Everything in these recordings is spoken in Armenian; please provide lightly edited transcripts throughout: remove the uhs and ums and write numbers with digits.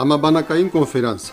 Համաբանակային կոնֆերանս։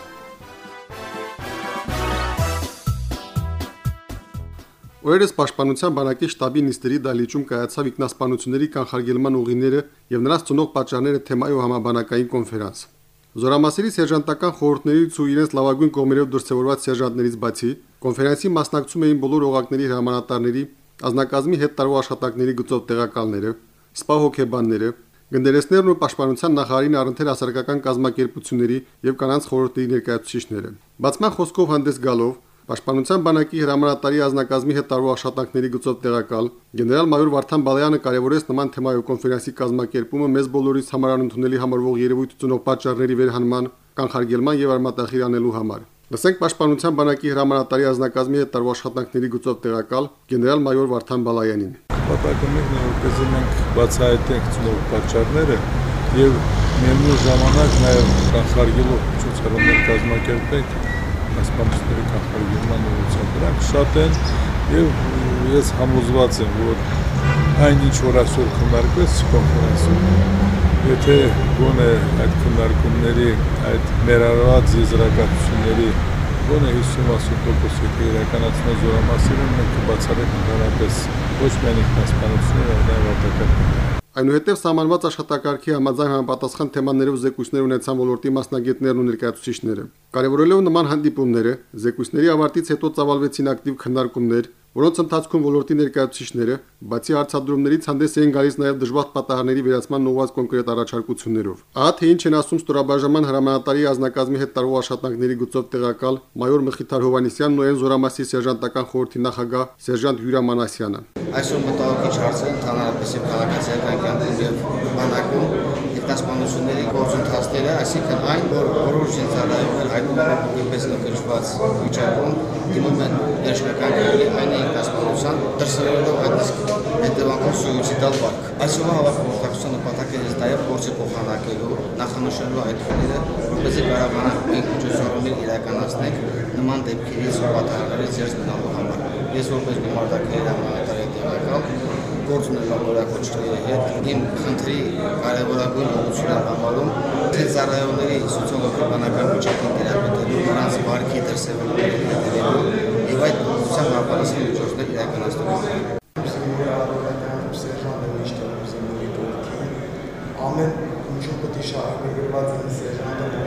Օրերս Պաշտպանության բանակի շտաբի նիստերի դահլիճում կայացավ ինքնասպանությունների կանխարգելման ուղիները եւ նրանց ծնող պատճառները թեմայով համաբանակային կոնֆերանս։ Զորամասերի սերժանտական խորհուրդներից ու իրենց լավագույն կողմերով դրսևորված սերժանտներից բացի կոնֆերանսի մասնակցում էին բոլոր օղակների հրամանատարների, ազնագազմի հետ տարվող աշխատակների գծով տեղակալները, սպա հոգեբանները, գնդերեսներն ու պաշտպանության նախարարին առընթեր հասարակական կազմակերպությունների եւ կանանց խորհրդների ներկայացուցիչները։ Բացման խոսքով հանդես գալով Պաշտպանության բանակի հրամանատարի ազնագազմի հետ տարվող աշխատանքների գծով տեղակալ գեներալ-մայոր Վարդան Բալայանը կարևորեց նման թեմայով կոնֆերանսի կազմակերպումը մեզ բոլորիս համար անընդունելի համարվող երևույթ ծնող պատճառների վերհանման, կանխարգելման եւ արմատախիլ անելու համար։ Լսենք Պաշտպանության բանակի հրամանատարի ազնագազմի հետ տարվող աշխատանքների գծով տեղակալ գեներալ-մայոր Վարդան Բալայանին։ Պատակումն է, որպեսզի մենք բացահայտենք ծնող պատճառները եւ միևնույն ժամանակ նաեւ կանխարգելող ցուցարարներ կազմակերպենք ասպանցների կանխարգելման ուղղությամբ։ Դրանք շատ են եւ ես համոզված եմ, որ այնինչ որ այսօր քննարկվեց կոնֆերանսում, եթե գոնե այդ քննարկումների, այդ ներառված եզրակացությունների գոնե 50% իրականացնող զորամասերը մենք կբացառենք ընդհանրապես ոչ միայն ինքնասպանությունները, այլ նաև արտակարգ։ Այնուհետև սահմանված աշխատակարգի համաձայն համապատասխան թեմաներով զեկույցներ ունեցան ոլորտի մասնագետներն ու ներկայացուցիչները։ Կարևորելով նման հանդիպումները, զեկույցների ավարտից հետո ծավալվեցին ակտիվ քննարկումներ, որոնց ընթացքում ոլորտի ներկայացուցիչները, բացի հարցադրումներից, հանդես էին գալիս նաև դժվար պատահարների վերացման ուղղված կոնկրետ առաջարկություններով։ Ահա թե ինչ են ասում ստորաբաժանման հրամանատարի ազնագազմի հետ տարվող աշխատանքների գծով տեղակալ մայոր Մխիթար Հովհաննիսյանն ու այն զորամասի սերժանտական խորհրդի նախագահ սերժանտ Յուրա Մանասյանը։ Այսօր մտահոգիչ հարց է ընդհանրապես քաղաքացիական կյանքում եւ բանակում ինքնասպանությունների գործընթացները, այսինքն այն, որ որոշ զինծառայողներ հայտնվում են որպես ընկճված վիճակում, դիմում են ներշնչական քայլի, այն է ինքնասպանության դրսևորելով այդ հետևանքով սուիցիդալ վարք։ Այսօրվա հավաքորդակցության նպատակը նաեւ փորձի փոխանակելու, նախանշելու այդ ֆактորները, որպեսզի կարողանանք մենք ուժասառումներ իրականացնենք նման դեպքերից ու պատահարներից դուրս գնալու համար։ Ես որպես գումարտակների հրամանատարի տեղակալ գործ ունենալու նորակոչների հետ իմ խնդրի կարևորագույն ուղղությունը համարում թե ծառայողների սոցիալ-էկոնոմիկական վիճակին դերակատարելու, նրանց վարքի դրսևորումների եւ այդ ուղղությամբ ապահովելու միջոցներ իրականացնելու։ Ամեն ինչու պետք է շահագրգռված լինի սերժանտը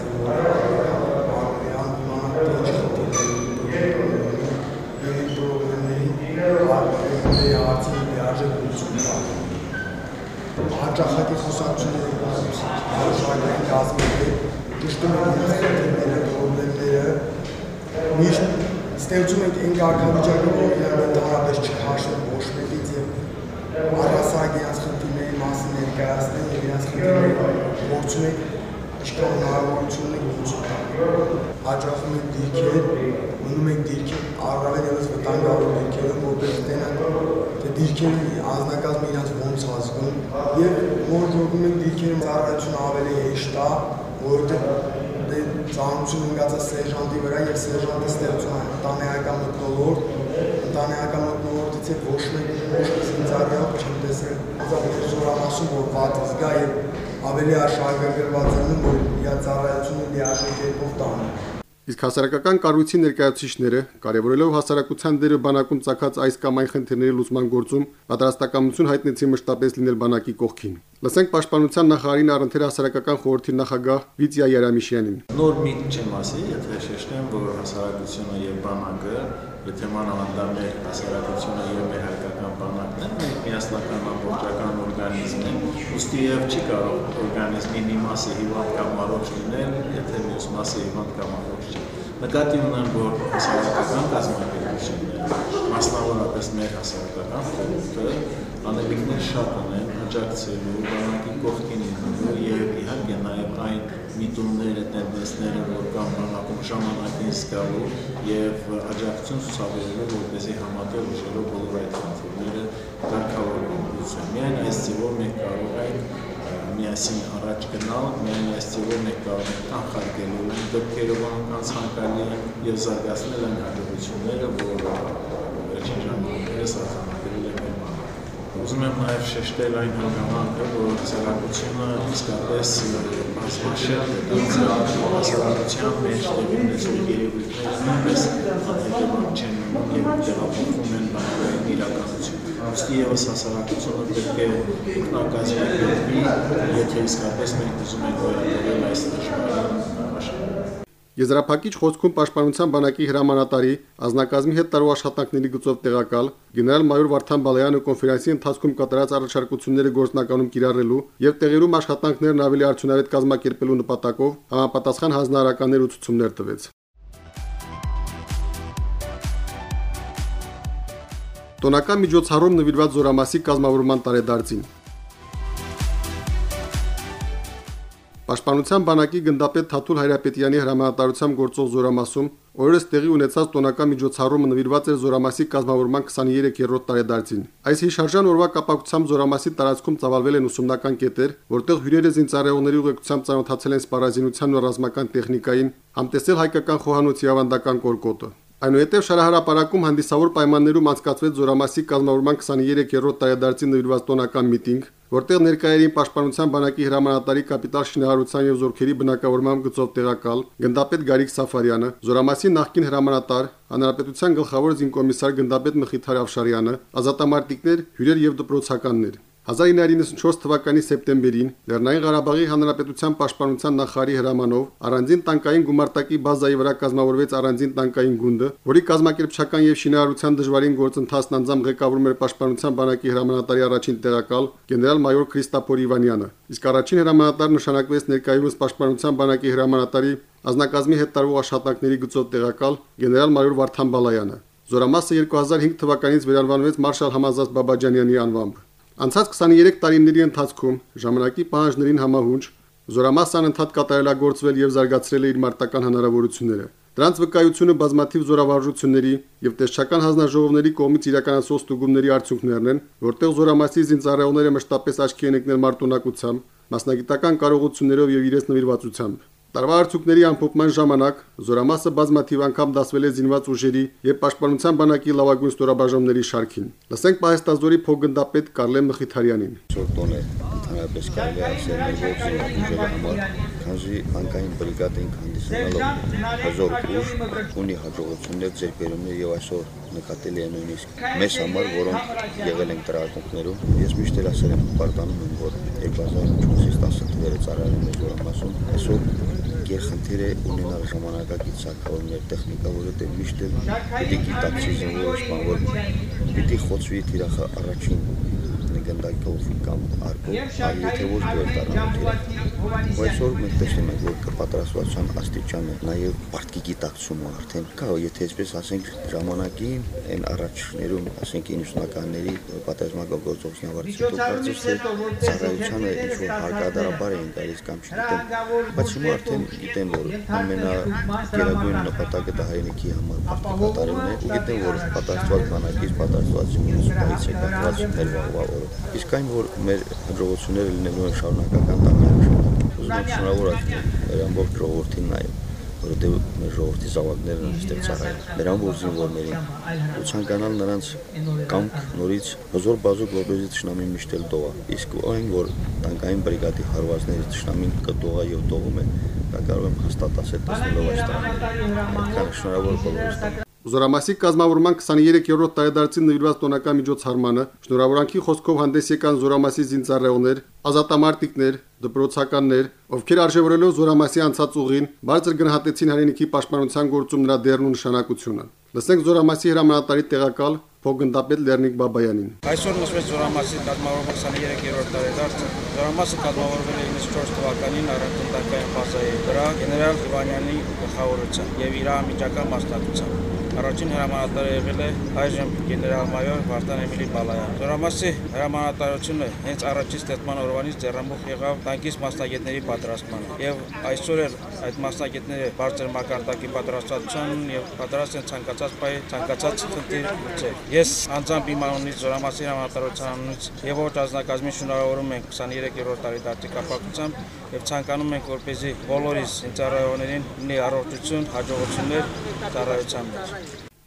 հաճախակի խոսակցությունների շարքային կազմերի ճշտում են իրենց խնդիրները, միշտ ստեղծում ենք այն կարգավիճակը, որ իրենք ընդհանրապես չքաշեն ոչ մեկից եւ առհասարակ իրենց խնդիրների մասին ներկայացնեն եւ իրենց խնդիրները փորձում են ինչքան հնարավորություն ունենք լուծում տալ։ Հաճախում են դիրքեր, մնում են դիրքեր, առավել ևս վտանգավոր դիրքերում, որպես տենան թե դիրքերի անձնակազմը իրենց ոնց ազգում եւ մոռանում են դիրքերի ծառայությունը ավելի հեշտ է, որովհետեւ ծանոթություն ունկացած սերժանտի վրա եւ սերժանտը ստեղծում է ընտանեկան մթնոլորտից եւ ոչ մեկ զինծառայող չեմ տեսել զորամասում որ վատ զգա եւ ավելի աշակերտված են որ իր ծառայությունը լիարժեք կերպով տանը։ Իսկ հասարակական կառույցի ներկայացուցիչները, կարևորելով հասարակության դերը բանակում ծագած այս կամ այն խնդիրների լուծման գործում, պատրաստակամություն հայտնեցին մշտապես լինել բանակի կողքին։ Լսենք Պաշտպանության նախարարին առընթեր հասարակական խորհրդի նախագահ Վիտյա Երամիշյանին։ Նոր միտք չեմ ասի, եթե շեշտեմ, որ հասարակությունը եւ բանակը, եթե մանավանդ մեր հասարակությունը եւ մեր հայկական բանակն են, մենք միասնական ամբողջական օրգանիզմ են, ուստի եւ չի կարող օրգանիզմի մի մասը հիվանդ կամ առողջ լինել, եթե մյուս մասը հիվանդ կամ առողջ չի։ Նկատի ունեմ, որ հասարակական կազմակերպությունները, մասնավորապես մեր հասարակական խորհուրդը, անելիքներ շատ ունեն աջակցելու, բանակի կողքին լինելու եւ իհարկե նաեւ այն միտումները, տենդենսները, որ կան բանակում ժամանակին զգալու եւ աջակցություն ցուցաբերելու, որպեսզի համատեղ ուժերով բոլոր այդ խնդիրները կարգավորվեն։ Միայն այս ձևով մենք կարող ենք միասին առաջ գնալ, միայն այս ձևով մենք կարող ենք կանխարգելել դեպքերը, որոնք ցանկալի են եւ զարգացնել այն հաջողությունները, որ վերջին ժամանակներս արձանագրել են մեր բանակը։ Ուզում եմ նաև շեշտել այն հանգամանքը, որ հասարակությունը իսկապես բազմաշերտ է դարձել հասարակության մեջ տեղի ունեցող երևույթները նույնպես հետևում չեն մնում եւ տեղափոխվում են բանակային իրականություն։ Ուստի եւս հասարակությունը պետք է ինքնակազմակերպվի, եթե իսկապես մենք ուզում ենք վերաբերել այս դժվարին աշխարհին։ Եզրափակիչ խոսքում Պաշտպանության բանակի հրամանատարի ազնագազմի հետ տարող աշխատանքների գծով տեղակալ գեներալ-մայոր Վարդան Բալայանը կոնֆերանսի ընթացքում կատարած առաջարկությունները գործնականում կիրառելու եւ տեղերում աշխատանքներն ավելի արդյունավետ կազմակերպելու նպատակով համապատասխան հանձնարարականներ ու ցուցումներ տվեց։ Տոնական միջոցառում նվիրված Զորամասի կազմավորման տարեդարձին։ Պաշտպանության բանակի գնդապետ Թաթուլ Հայրապետյանի հրամանատարությամբ գործող Զորամասում օրերս տեղի ունեցած տոնական միջոցառումը նվիրված էր Զորամասի կազմավորման 23-րդ տարեդարձին։ Այս հիշարժան օրվա կապակցությամբ Զորամասի տարածքում ծավալվել են ուսումնական կետեր, որտեղ հյուրերը զինծառայողների ուղեկցությամբ ծանոթացել են սպառազինությանն ու ռազմական տեխնիկային, համտեսել հայկական խոհանոցի ավանդական կորկոտը։ Այնուհետև շարահարապարակում հանդիսավոր պայմաններում անցկացվեց Զորամասի կազմավորման 23-րդ տարեդարձին նվիրված տոնական միտինգ, որտեղ ներկայ էին Պաշտպանության բանակի հրամանատարի կապիտալ շինարարության եւ զորքերի բնակավորման գծով տեղակալ գնդապետ Գարիկ Սաֆարյանը, Զորամասի նախկին հրամանատար, Հանրապետության գլխավոր զինկոմիսար գնդապետ Մխիթար Ավշարյանը, ազատամարտիկներ, հյուրեր եւ դպրոցականներ։ 1994 թվականի սեպտեմբերին Լեռնային Ղարաբաղի Հանրապետության Պաշտպանության նախարարի հրամանով առանձին տանկային գումարտակի բազայի վրա կազմավորվեց առանձին տանկային գունդը, որի կազմակերպչական եւ շինարարության դժվարին գործընթացն անձամբ ղեկավարում էր Պաշտպանության բանակի հրամանատարի առաջին տեղակալ գեներալ-մայոր Քրիստափոր Իվանյանը, իսկ առաջին հրամանատարը նշանակվեց ներկայումս Պաշտպանության բանակի հրամանատարի ազնագազմի հետ տարվող աշխատանքների գծով տեղակալ գեներալ-մայոր Վարդան Բալայանը։ Զորամասը 2005 թվականից վերանվանվեց Մարշալ Համազած Բաբաջանյանի անվամբ։ Անցած 23 տարիների ընթացքում ժամանակի պահանջներին համահունչ Զորամասն անընդհատ կատարելագործվել եւ զարգացրել է իր մարտական հնարավորությունները։ Դրանց վկայությունը բազմաթիվ զորավարժությունների եւ տեսչական հանձնաժողովների կողմից իրականացվող ստուգումների արդյունքներն են, որտեղ Զորամասի զինծառայողները մշտապես աչքի են ընկնել մարտունակությամբ, մասնագիտական կարողություններով եւ իրենց նվիրվածությամբ։ Տարվա արդյունքների ամփոփման ժամանակ Զորամասը բազմաթիվ անգամ դասվել է զինված ուժերի եւ Պաշտպանության բանակի լավագույն ստորաբաժանումների շարքին։ Լսենք Պահեստազորի փոխգնդապետ Կարլեն Մխիթարյանին։ Շորտոն է ընդհանրապես կարելի է ասել որ համար քանզի անկային բրիգադային հանդիսանալով հաջող ուժ ունի հաջողություններ ձեռքբերումներ եւ այսօր նկատելի է նույնիսկ մեզ համար, որոնք եղել են տրագումներում։ Ես միշտ էլ ասել եմ պարտանում եմ, որ 2004-ից 10 թվերը ծառայում եմ Զորամասում, այսօր գերխնդիր է ունենալ ժամանակակից սարքավորումներ, տեխնիկա, որովհետև միշտ էլ պիտի գիտակցի զինվորը սպան, որ պիտի խոցվի թիրախը առաջին գնդակով կամ արկով, այլ եթե ոչ դեր դառնալ։ Այսօր մենք տեսնում ենք, որ կպատրաստվածության աստիճանը, նաև պարտքի գիտակցումը արդեն կա, եթե այսպես ասենք ժամանակին այն առաջներում, ասենք 90-ականների պատերազմական գործողության ավարտից կարծես թե ծառայությանը ինչ-որ հարկադարաբար էին գալիս կամ չգիտեմ, բայց հիմա արդեն գիտեն, որ ամենագերագույն նպատակը դա հայրենիքի համար պարտքի կատարումն է, ու գիտեն, որ պատրաստված բանակից պատրաստված զինվորներից է կապված մեր վաղվա օրը։ Իսկ այն, որ մեր հաջողությունները լինելու են շարունակական տարիներ, ուզում եմ շնորհավորել մեր ամբողջ ժողովրդին նաև, որովհետև մեր ժողովրդի զավակներն այստեղ ծառայել, մեր ամբողջ զինվորներին, ու ցանկանալ նրանց կամք նորից հզոր բազուկ որպեսզի թշնամին միշտ էլ դողա, իսկ այն, որ տանկային բրիգադի հարվածներից թշնամին կդողա եւ դողում է, դա կարող եմ հաստատ ասել տեսնելով այս տարիները։ Այդքան շնորհավոր բոլորին։ Զորամասի կազմավորման 23-րդ տարեդարձին նվիրված տոնական միջոցառմանը շնորհավորանքի խոսքով հանդես եկան Զորամասի զինծառայողներ, ազատամարտիկներ, դպրոցականներ, ովքեր արժևորելով Զորամասի անցած ուղին, բարձր գնահատեցին հայրենիքի պաշտպանության գործում նրա դերն ու նշանակությունը։ Լսենք Զորամասի հրամանատարի տեղակալ փոխգնդապետ Լեռնիկ Բաբայանին։ Այսօր նշվեց Զորամասի կազմավորման 23-րդ տարեդարձը։ Զորամասը կազմավորվել է 94 թվականին առանց տանկային բազայի վրա գեներալ Իվանյանի գլխավորությամբ եւ իր անմիջական մասնակցությամբ։ Առաջին հրամանատարը եղել է այժմ գեներալ-մայոր Վարդան Էմիլի Բալայան։ Զորամասի հրամանատարությունը հենց առաջին ստեղծման օրվանից ձեռնամուխ եղավ տանկից մասնագետների պատրաստմանը եւ այսօր էլ այդ մասնագետները բարձր մակարդակի պատրաստվածության եւ պատրաստ են ցանկացած պայ ցանկացած խնդիր լուծել։ Ես անձամբ իմ անունից Զորամասի հրամանատարությունից եւ ոչ ազնագազմի շնորհավորում ենք 23-րդ տարեդարձի կապակցությամբ եւ ցանկանում ենք որպեսզի բոլորիս ծառայողներին ունի առողջություն, հաջողություններ ծառայության մեջ։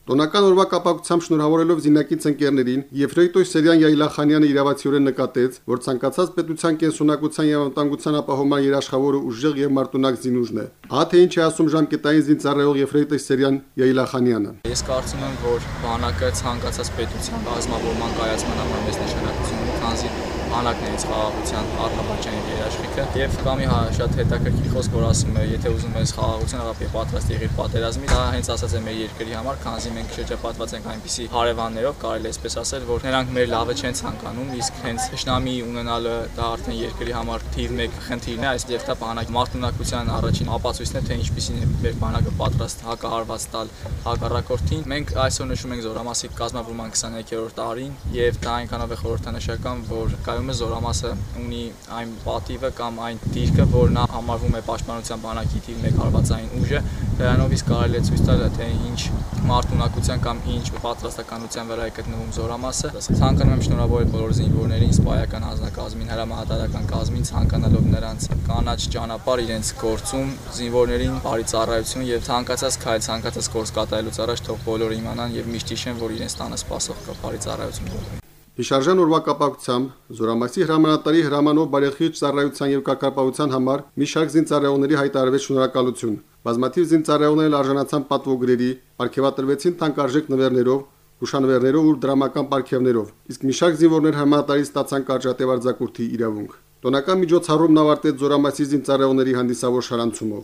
Տոնական օրվա կապակցությամբ շնորհավորելով զինակից ընկերներին, Եֆրեյտոյ Սերյան Յայլախանյանը իրավացիորեն նկատեց, որ ցանկացած պետության կենսունակության եւ անվտանգության ապահովման երաշխավորը ուժեղ եւ մարտունակ զինուժն է։ Ահա թե ինչ է ասում ժամկետային զինծառայող Եֆրեյտոյ Սերյան Յայլախանյանը։ Ես կարծում եմ, որ բանակը ցանկացած պետության բազմավորման կայացման համար մեծ նշանակություն ունի, քանզի բանակներից խաղաղության առհավատչային երաշխիքը եւ կամի շատ հետաքրքիր խոսք որ ասում է, եթե ուզում ես խաղաղություն, ապա պատրաստ եղիր պատերազմի, դա հենց ասած է մեր երկրի համար, քանզի մենք շրջապատված ենք այնպիսի հարևաններով, կարելի է այսպես ասել, որ նրանք մեր լավը չեն ցանկանում, իսկ հենց ճշնամի ունենալը դա արդեն երկրի համար թիվ 1 խնդիրն է, այստեղ դա բանակի մարտունակության առաջին ապացույցն է, թե ինչպիսին է մեր բանակը պատրաստ հակահարված տալ հակառակորդին։ Մենք այսօր նշում ենք Զորամասի կազմավորման 23-րդ տարին եւ դա այնքանով է խորհրդանշական, որ Զորամասը ունի այն պատիվը կամ այն դիրքը, որ նա համարվում է պաշտպանության բանակի թիվ 1 հարվածային ուժը, դրանով իսկ կարելի է ցույց տալ, թե ինչ մարտունակության կամ ինչ պատրաստականության վրա է գտնվում Զորամասը։ Ցանկանում եմ շնորհավորել բոլոր զինվորներին, սպայական հանձնակազմին, հրամահատական կազմին, ցանկանալով նրանց կանաչ ճանապարհ իրենց գործում, զինվորներին բարի ծառայություն եւ ցանկացած քայլ, ցանկացած գործ կատարելուց առաջ թող բոլորը իմանան եւ միշտ հիշեն, որ իրենց տանը սպասող կա բարի ծառայություն բոլորին։ Հիշարժան օրվա կապակցությամբ Զորամասի հրամանատարի հրամանով բարեխիղճ ծառայության եւ կարգապահության համար մի շարք զինծառայողների հայտարարվեց շնորհակալություն։ Բազմաթիվ զինծառայողներ արժանացան պատվոգրերի, ապարգևատրվեցին թանկարժեք նվերներով, հուշանվերներով ու դրամական պարգևներով, իսկ մի շարք զինվորներ հրամանատարի ստացան կարճատև արձակուրդի իրավունք։ Տոնական միջոցառումն ավարտեց Զորամասի զինծառայողների հանդիսավոր շարանցումով։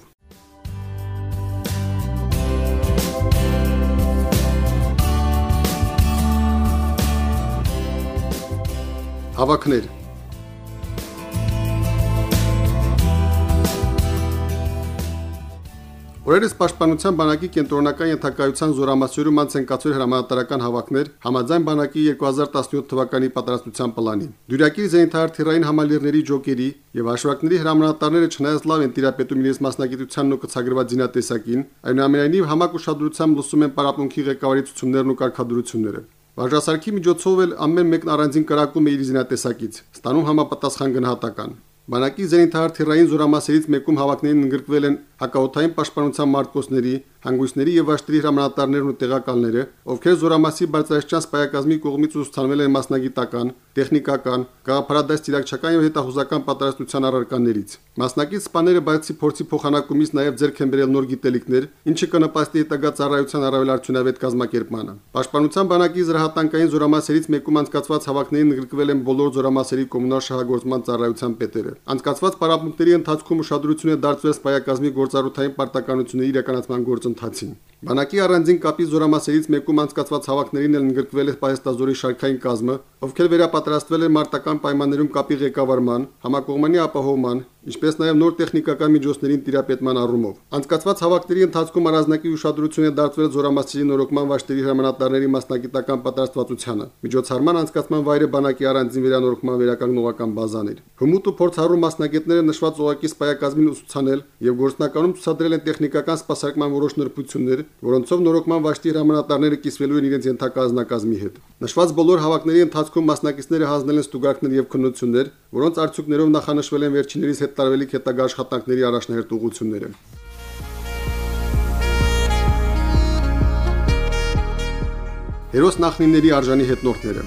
Հավաքներ Օրերս Պաշտպանության բանակի կենտրոնական ենթակայության Զորամասյուրում անց են կացվել հրամանատարական հավաքներ համաձայն բանակի 2017 թվականի պատրաստության պլանի։ Դյուրակիր զենիթահրթիռային համալիրների ջոկերի եւ հաշվարկների հրամանատարները չնայած լավ են տիրապետում իրենց մասնագիտությանն ու կցագրված զինատեսակին, այնուամենայնիվ համակ ուշադրությամբ լսում են պարապմունքի ղեկավարի ցուցումներն ու կարգադրությունները։ Վարժասարքի միջոցով էլ ամեն մեկն առանձին կրակում է իր զինատեսակից, ստանում համապատասխան գնահատական։ Բանակի զենիթահրթիռային զորամասերից մեկում հավաքներին ընդգրկվել են հակաօդային պաշտպանության մարտկոցների, հանգույցների եւ աշտերի հրամանատարներն ու տեղակալները, ովքեր Զորամասի բարձրաստիճան սպայակազմի կողմից ուսուցանվել են մասնագիտական, տեխնիկական, գաղափարադաշտ ծիրակչական եւ հետախուզական պատրաստության առարկաներից։ Մասնակից սպաները բացի փորձի փոխանակումից նաեւ ձեռք են բերել նոր գիտելիքներ, ինչը կնպաստի հետագա ծառայության առավել արդյունավետ կազմակերպմանը։ Պաշտպանության բանակի զրահատանկային զորամասերից մեկում անցկացված հավաքներին ընդգրկվել են բոլոր զորամասերի կոմունալ շահագործման ծառայության պետերը։ Անցկացված պարապմունքների ընթացքում ուշադրություն է դարձվել սպայակազմի գործառութային պարտականությունների իրականացման գործընթացին։ Բանակի առանձին կապի զորամասերից մեկում անցկացված հավաքներին էլ ընդգրկվել է Պայեստազորի շարքային կազմը, ովքեր վերապատրաստվել են մարտական պայմաններում կապի ղեկավարման, համակողմանի ապահովման, ինչպես նաև նոր տեխնիկական միջոցներին տիրապետման առումով։ Անցկացված հավաքների ընթացքում առանձնակի ուշադրություն է դարձվել զորամասերի նորոգման վաշտերի հրամանատարների մասնագիտական պատրաստվածությանը։ Միջոցառման անցկացման վայրը բանակի առանձին վերանորոգման վերականգնողական բազան էր։ Հմուտ ու փորձառու մասնագետները նշված օղակի սպայակազմին ուսուցանել եւ գործնականում ցուցադրել են տեխնիկական սպասարկման որոշ նրբություններ, որոնցով նորոգման վաշտի հրամանատարները կիսվելու են իրենց ենթակազմի հետ։ Նշված բոլոր հավաքների ընթացքում մասնակիցները հանձնել են ստուգարքներ եւ քննություններ, որոնց արդյունքներով նախանշվել են վերջիններիս հետ տարվելիք հետագա աշխատանքների առաջնահերթ ուղղությունները։ Հերոս նախնիների արժանի հետնորդները։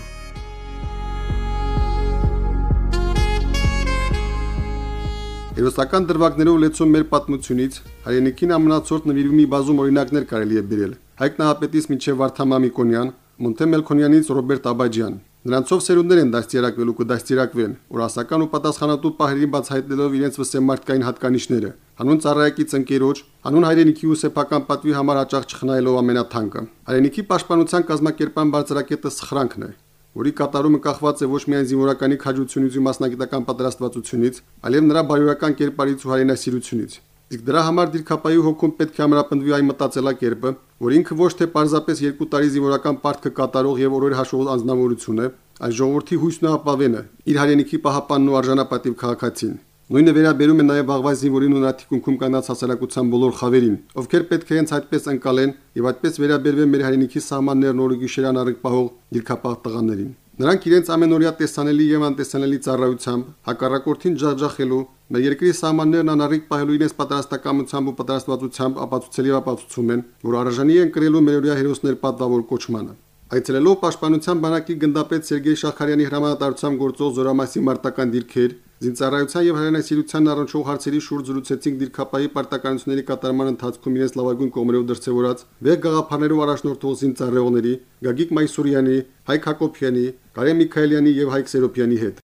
Հերոսական դրվագներով լեցուն մեր պատմությունից հայրենիքին ամնացորդ նվիրումի բազում օրինակներ կարելի է բերել։ Հայկ Նահապետից մինչև Վարդան Մամիկոնյան, Մոնթե Մելքոնյանից Ռոբերտ Աբաջյան։ Նրանցով սերունդներ են դաստիարակվել ու կդաստիարակվեն, որ ասական ու պատասխանատու պահերին բացահայտելով իրենց վսեմարտկային հատկանիշները, հանուն ծառայակից ընկերոջ, հանուն հայրենիքի ու սեփական պատվի համար հաճախ չխնայելով ամենաթանկը։ Հայրենիքի պաշտպանության կազմակերպման բարձրակետը սխրանքն է, որի կատարումը կախված է ոչ միայն զինվորականի քաջությունից ու մասնագիտական պատրաստվածությունից, այլև նրա բարոյական կերպարից ու հայրենասիրությունից։ Իսկ դրա համար դիրքապահի հոգում պետք է ամրապնդվի այն մտածելակերպը, որ ինքը ոչ թե պարզապես 2 տարի զինվորական պարտքը կատարող եւ օրեր հաշվող անձնավորություն է, այլ ժողովրդի հույսն ու ապավենը, իր հայրենիքի պահապանն ու արժանապատիվ քաղաքացին։ Նույնը վերաբերում է նաև վաղվա զինվորին ու նրա թիկունքում կանգնած հասարակության բոլոր խավերին, ովքեր պետք է հենց այդպես ընկալեն եւ այդպես վերաբերվեն մեր հայրենիքի սահմաններն օրը գիշերան առիթ պահող դիրքապահ տղաներին։ Նրանք իրենց ամենօրյա տեսանելի եւ անտեսանելի ծառայությամբ հակառակորդին ջախջախելու, մեր երկրի սահմաններն անառիկ պահելու իրենց պատրաստակամությամբ ու պատրաստվածությամբ ապացուցել եւ ապացուցում են, որ արժանի են կրելու մերօրյա հերոսներ պատվավոր կոչմանը։ Այցելելով Պաշտպանության բանակի գնդապետ Սերգեյ Շաքարյանի հրամանատարությամբ գործող Զորամասի մարտական դիրքեր, զինծառայության եւ հայրենասիրության առնչվող հարցերի շուրջ զրուցեցինք դիրքապահի պարտականությունների կատարման ընթացքում իրենց լավագույն կողմերով դրսևորած վեր գաղափարներով առաջնորդող զինծառայողների Գագիկ Մայսուրյանի, Հայկ Հակոբյանի, Կարեն Միքայելյանի եւ Հայկ Սերոբյանի հետ։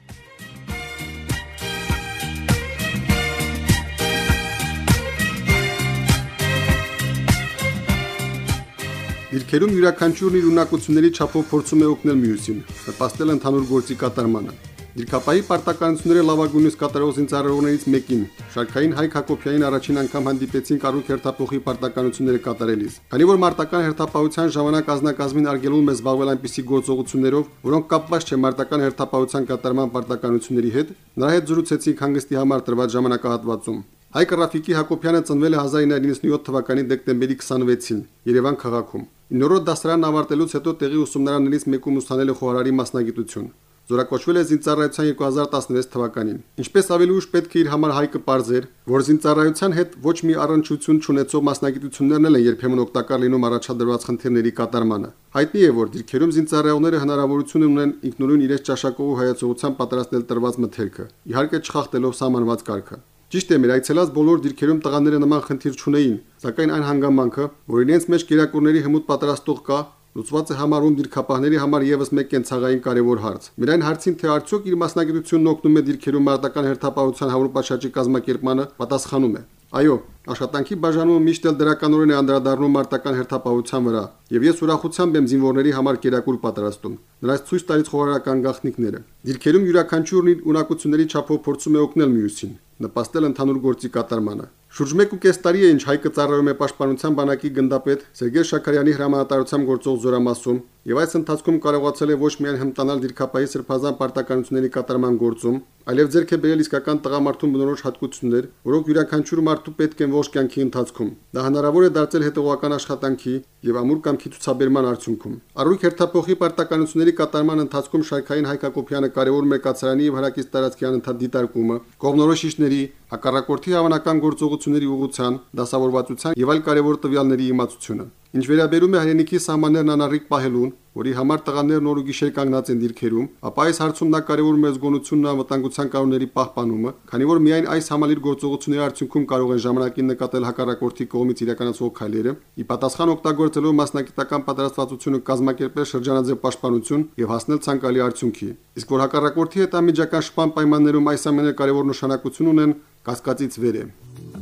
Դիրքերում յուրաքանչյուրն իր ունակությունների չափով փորձում է օգնել մյուսին, նպաստել ընդհանուր գործի կատարմանը։ Դիրքապահի պարտականությունները լավագույնս կատարող զինծառայողներից մեկին, Շարքային Հայկ Հակոբյանին առաջին անգամ հանդիպեցինք առույգ հերթափոխի պարտականությունները կատարելիս։ Քանի որ մարտական հերթապահության ժամանակ ազնագազմին արգելում է զբաղվել այնպիսի գործողություններով, որոնք կապված չեն մարտական հերթապահության կատարման պարտականությունների հետ, նրա հետ զրուցեցինք հանգստի համար տրված ժամանակահատվածում։ Հայկ Ռաֆիկի Հակոբյանը ծնվել է 1997 թվականի դեկտեմբերի 26-ին Երևան քաղաքում։ 9-րդ դասարանն ավարտելուց հետո տեղի ուսումնարաններից մեկում ուսանել է խոհարարի մասնագիտություն։ Զորակոչվել է զինծառայության 2016 թվականին։ Ինչպես ավելի ուշ պետք է իր համար Հայկը պարզեր, որ զինծառայության հետ ոչ մի առնչություն չունեցող մասնագիտություններն են երբեմն օգտակար լինում առաջադրված խնդիրների կատարմանը։ Հայտնի է, որ դիրքերում զինծառայողները հնարավորություն ունեն ինքնուրույն իրենց ճաշակով ու հայացողությամբ պատրաստել տրված մթերքը, իհարկե չխախտելով սահմանված կարգը։ Ճիշտ է, մեր այցելած բոլոր դիրքերում տղաները նման խնդիր չունեին, սակայն այն հանգամանքը, որ իրենց մեջ կերակուրների հմուտ պատրաստող կա, լուծված է համարում դիրքապահների համար եւս մեկ կենցաղային կարևոր հարց։ Մեր այն հարցին, թե արդյոք իր մասնագիտությունն օգնում է դիրքերում մարտական հերթապահության հավուրպաշարժի կազմակերպմանը, պատասխանում է. Այո, աշխատանքի բաժանումը միշտ էլ դրականորեն է անդրադառնում մարտական հերթապահության վրա, եւ ես ուրախությամբ եմ զինվորների համար կերակուր պատրաստում։ Նրանց ցույց տալիս խոհարարական գաղտնիքները։ Դիրքերում յուրաքանչյուրն իր ունակությունների չափով փորձում է օգնել մյուսին, նպաստել ընդհանուր գործի կատարմանը։ Շուրջ 1.5 տարի է, ինչ Հայկը ծառայում է Պաշտպանության բանակի գնդապետ Սերգեյ Շաքարյանի հրամանատարությամբ գործող Զորամասում, եւ այս ընթացքում կարողացել է ոչ միայն հմտանալ դիրքապահի սրբազան պարտականությունների կատարման գործում, այլև ձեռք է բերել իսկական տղամարդուն բնորոշ հատկություններ, որոնք յուրաքանչյուր մարդու պետք են ողջ կյանքի ընթացքում։ Դա հնարավոր է դարձել հետևողական աշխատանքի եւ ամուր կամքի ցուցաբերման արդյունքում։ Առույգ հերթափոխի պարտականությունների կատարման ընթացքում Շարքային Հայկ Հակոբյանը կարևորում է կացարանի եւ հարակից տարածքի անընդհատ դիտարկումը, կողմնորոշիչների, հակառակորդի հավանական գործողությունների ուղղության, դասավորվածության եւ այլ կարևոր տվյալների իմացությունը։ Ինչ վերաբերում է հայրենիքի սահմաններն անառիկ պահելուն, որի համար տղաներն օր ու գիշեր կանգնած են դիրքերում, ապա այս հարցում նա կարևորում է զգոնությունն ու անվտանգության կանոնների պահպանումը, քանի որ միայն այս համալիր գործողությունների արդյունքում կարող են ժամանակին նկատել հակառակորդի կողմից իրականացվող քայլերը, ի պատասխան օգտագործելով մասնագիտական պատրաստվածությունը կազմակերպել շրջանաձև պաշտպանություն եւ հասնել ցանկալի արդյունքի։ Իսկ որ հակառակորդի հետ անմիջական շփման պայմաններում այս ամենը կարևոր նշանակություն ունեն, կասկածից վեր է։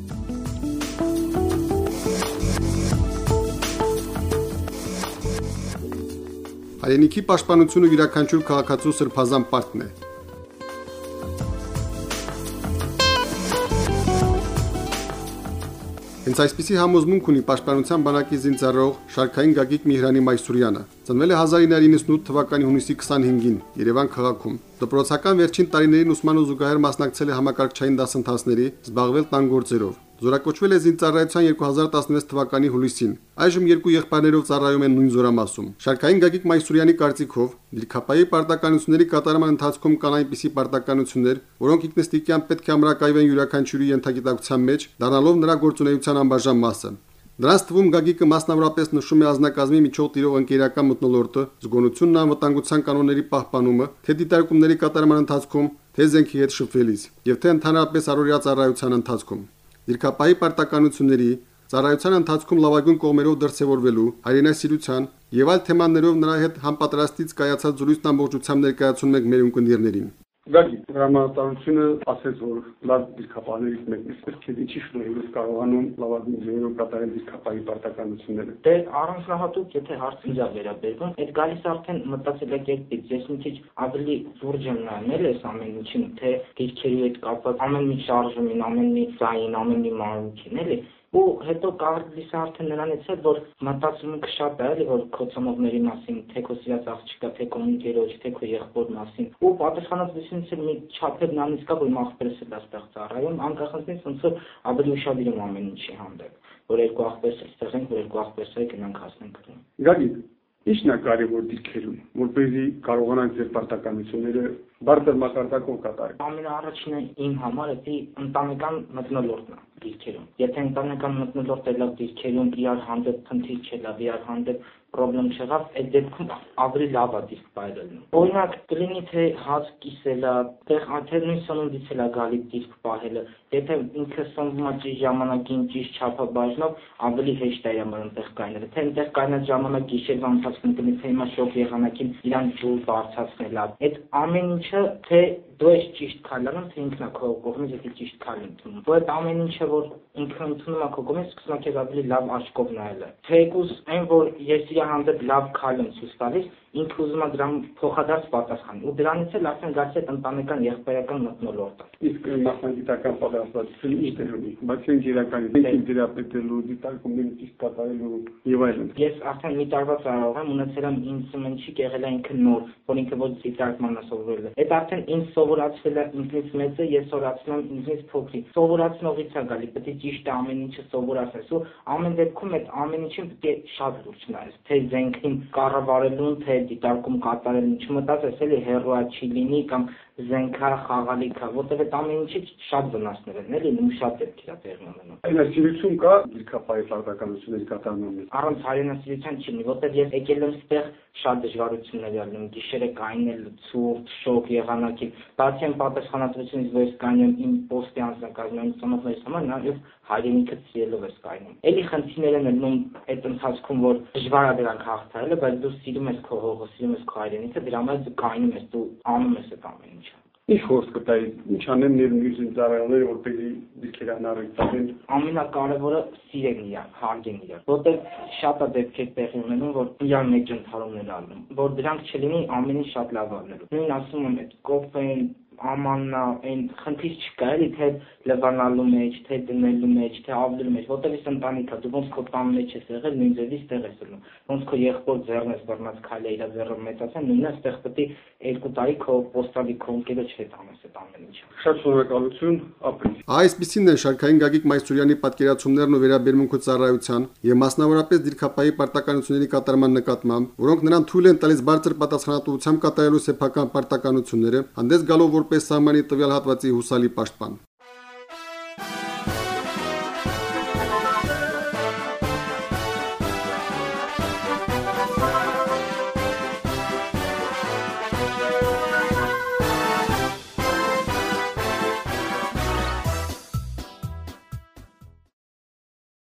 Հայրենիքի պաշտպանությունը յուրաքանչյուր քաղաքացու սրբազան պարտքն է։ Հենց այսպիսի համոզմունք ունի Պաշտպանության բանակի զինծառայող Շարքային Գագիկ Մայսուրյանը։ Ծնվել է 1998 թվականի հունիսի 25-ին Երևան քաղաքում։ Դպրոցական վերջին տարիներին ուսմանը զուգահեռ մասնակցել է համակարգչային դասընթացների, զբաղվել տանգործերով։ Զորակոչվել է զինծառայության 2016 թվականի հուլիսին։ Այժմ երկու եղբայրներով ծառայում են նույն զորամասում։ Շարքային Գագիկ Մայսուրյանի կարծիքով դիրքապահի պարտականությունների կատարման ընթացքում կան այնպիսի պարտականություններ, որոնք ինքնստիկյան պետք է ամրակայվեն յուրաքանչյուրի ենթագիտակցության մեջ, դառնալով նրա գործունեության անբաժան մասը։ Դրանց թվում Գագիկը մասնավորապես նշում է ազնագազմի միջով տիրող ընկերական մթնոլորտը, զգոնությունն ու անվտանգության կանոնների պահպանումը, թե դիտարկումների կատարման ընթացքում, թե զենքի հետ շփվելիս, եւ թե ընդհանրապես առօրյա ծառայության ընթացքում։ Դիրքապահի պարտականությունների ծառայության ընթացքում լավագույն կողմերով դրսևորվելու, հայրենասիրության եւ այլ թեմաներով նրա հետ համապատրաստից կայացած զրույցն ամբողջությամբ ներկայացնում ենք մեր ունկնդիրներին։ Գագիկ, հրամանատարությունը ասեց, որ լավ դիրքապահներից մեկն է, պետք է ինչի շնորհիվ կարողանում լավագույն ձևով կատարել դիրքապահի պարտականությունները։ Դե առանձնահատուկ, եթե հարցին դա վերաբերվում, այդ գալիս արդեն մտածելակերպից, ես մի քիչ ավելի զուրջ եմ նայել այս ամեն ինչին, թե դիրքերի հետ կապված ամեն մի շարժումին, ամեն մի ձայն, ամեն մի մանրուքին, էլի։ Ու հետո կարելի է արդեն նրանից էլ որ մտածումքը շատ է, էլի որ քո ծնողների մասին, թե քո սիրած աղջիկա, թե քո ընկերոջ, թե քո եղբոր մասին։ Ու պատասխանած դիսից էլ մի չափեր նրանից կա, որ աղբերս էլ այստեղ ծառայում, անկախ այնից ոնց որ ավելի ուշադիր եմ ամեն ինչի հանդեպ, որ երկու աղբերս այստեղ են, որ երկու աղբերս այ գնանք հասնենք։ Գագիկ, Ինչն է կարևոր դիրքերում, որպեսզի կարողանանք ձեր պարտականությունները բարձր մակարդակով կատարել։ Ամենաառաջինը իմ համար է ընտանեկան մթնոլորտն է դիրքերում։ Եթե ընտանեկան մթնոլորտը լավ դիրքերում իրար հանդեպ փնթի չելավ, իրար հանդեպ պրոբլեմ չեղավ, այդ դեպքում ավելի լավ է դիրք պահելն։ Օրինակ կլինի թե հաց կիսելը, թե նույն սնունդից էլ է գալի դիրք պահելը։ Եթե ինքը սնվում է ճիշտ ժամանակին, ճիշտ չափաբաժնով, ավելի հեշտ է յամր այնտեղ կայնելը։ Թե այնտեղ կայնած ժամանակ գիշերվա ընթացքում կլինի թե հիմա շոգ եղանակին իրան ջուր բարձրացնել է։ Այդ ամեն ինչը թե դու ես ճիշտ քայլ անում, թե ինքն է քո կողմից եթե ճիշտ քայլ ընդունում։ Ու այդ ամեն ինչը որ ինքը ընդունում է քո կողմից, սկսում է քեզ ավելի լավ աչքով նայել։ Թեկուզ այն որ ես իր հանդեպ լավ քայլ եմ ցույց տալիս, ինքը ուզում է դրան փոխադարձ պատասխան։ Ու դրանից էլ արդեն գալիս է ընտանեկան եղբայրական մթնոլորտը։ Իսկ մասնագիտական պատասխանատվությունը ինչ դեր ունի, բայց ինչ իրականից դիտապետելու, դիտարկումների ճիշտ կատարելու եւ այլն։ Ես արդեն մի տարվա ծառայող եմ, ունեցել եմ ինձ մենչիկ եղել է ինքը նոր, որ ինքը ոչ դիտարկման է սովորել է։ Այդ արդեն ինձ սովորացվել է ինձնից մեծը, ես սովորացնում եմ ինձնից փոքրիկ։ Սովորացնողից է գալի, պետք է ճիշտ ամեն ինչը սովորացնես ու ամեն դեպքում այդ ամեն ինչին պետք է շատ լուրջ նայես, թե զենքին կառավարելուն, թե դիտարկում կատարելուն, չմտածես էլի հերոա չի լինի կամ զենքա խաղալիքա, որտեղ այդ ամեն ինչի շատ վնասներ են, էլի ու շատ դեպքեր է տեղի ունենում։ Հայրենասիրություն կա դիրքապահի պարտականությունների կատարման։ Առանց հայրենասիրության չի լինի, որտեղ ես եկել եմ ստեղ շատ դժվարություններ ալնում, գիշերը կայնել, ցուրտ, շոկ եղանակին, բացի այն պատասխանատվությունից, որ ես կայնում իմ պոստի անձնակազմային ծնողներից համար, նաև հայրենիքը սիրելով ես կայնում։ Էլի խնդիրներ են ելնում այդ ընթացքում, որ դժվար է դրանք հաղթահարելը, բայց դու սիրում ես քո հողը, սիրում ես քո հայրենիքը, դրա համար դու կայնում ես, դու անում ես այդ ամեն ինչը։ Ինչ խոսք կտայի, ինչ անեն ներմյուս ծառայողները, որպեսզի դիրքերը հնարավորին։ Ամենակարևորը սիրեն իրար, հարգեն իրար, որտեղ շատ է դեպքեր տեղի ունենում, որ իրար մեջ ընդհարումներ ալնում, որ դրանք չլինի ամեն ինչ շատ լավ ալնելու։ Նույն ասում եմ, այդ կոֆեն ամաննա այն խնդիր չկա էլի թե լվանալու մեջ, թե դնելու մեջ, թե ավլելու մեջ, որտեղ ես ընտանիքա, դու ոնց քո տան մեջ ես եղել, նույն ձևից տեղ ես ելնում, ոնց քո եղբոր ձեռն ես բռնած քայլը իր ձեռը մեծացան, նույնն է ստեղ պետք է 2 տարի քո պոստալի քո ընկերոջ հետ անես այդ ամեն ինչը։ Շատ շնորհակալություն, ապրի։ Այսպիսին են շարքային Գագիկ Մայսուրյանի պատկերացումներն ու վերաբերմունքը ծառայության եւ մասնավորապես դիրքապահի պարտականությունների կատարման նկատմամբ, որոնք նրան թույլ են տալիս բարձր պատասխանատվությամբ կատարելու սեփական պարտականությունները, հանդես գալով որպես սահմանի տվյալ հատվածի հուսալի պաշտպան։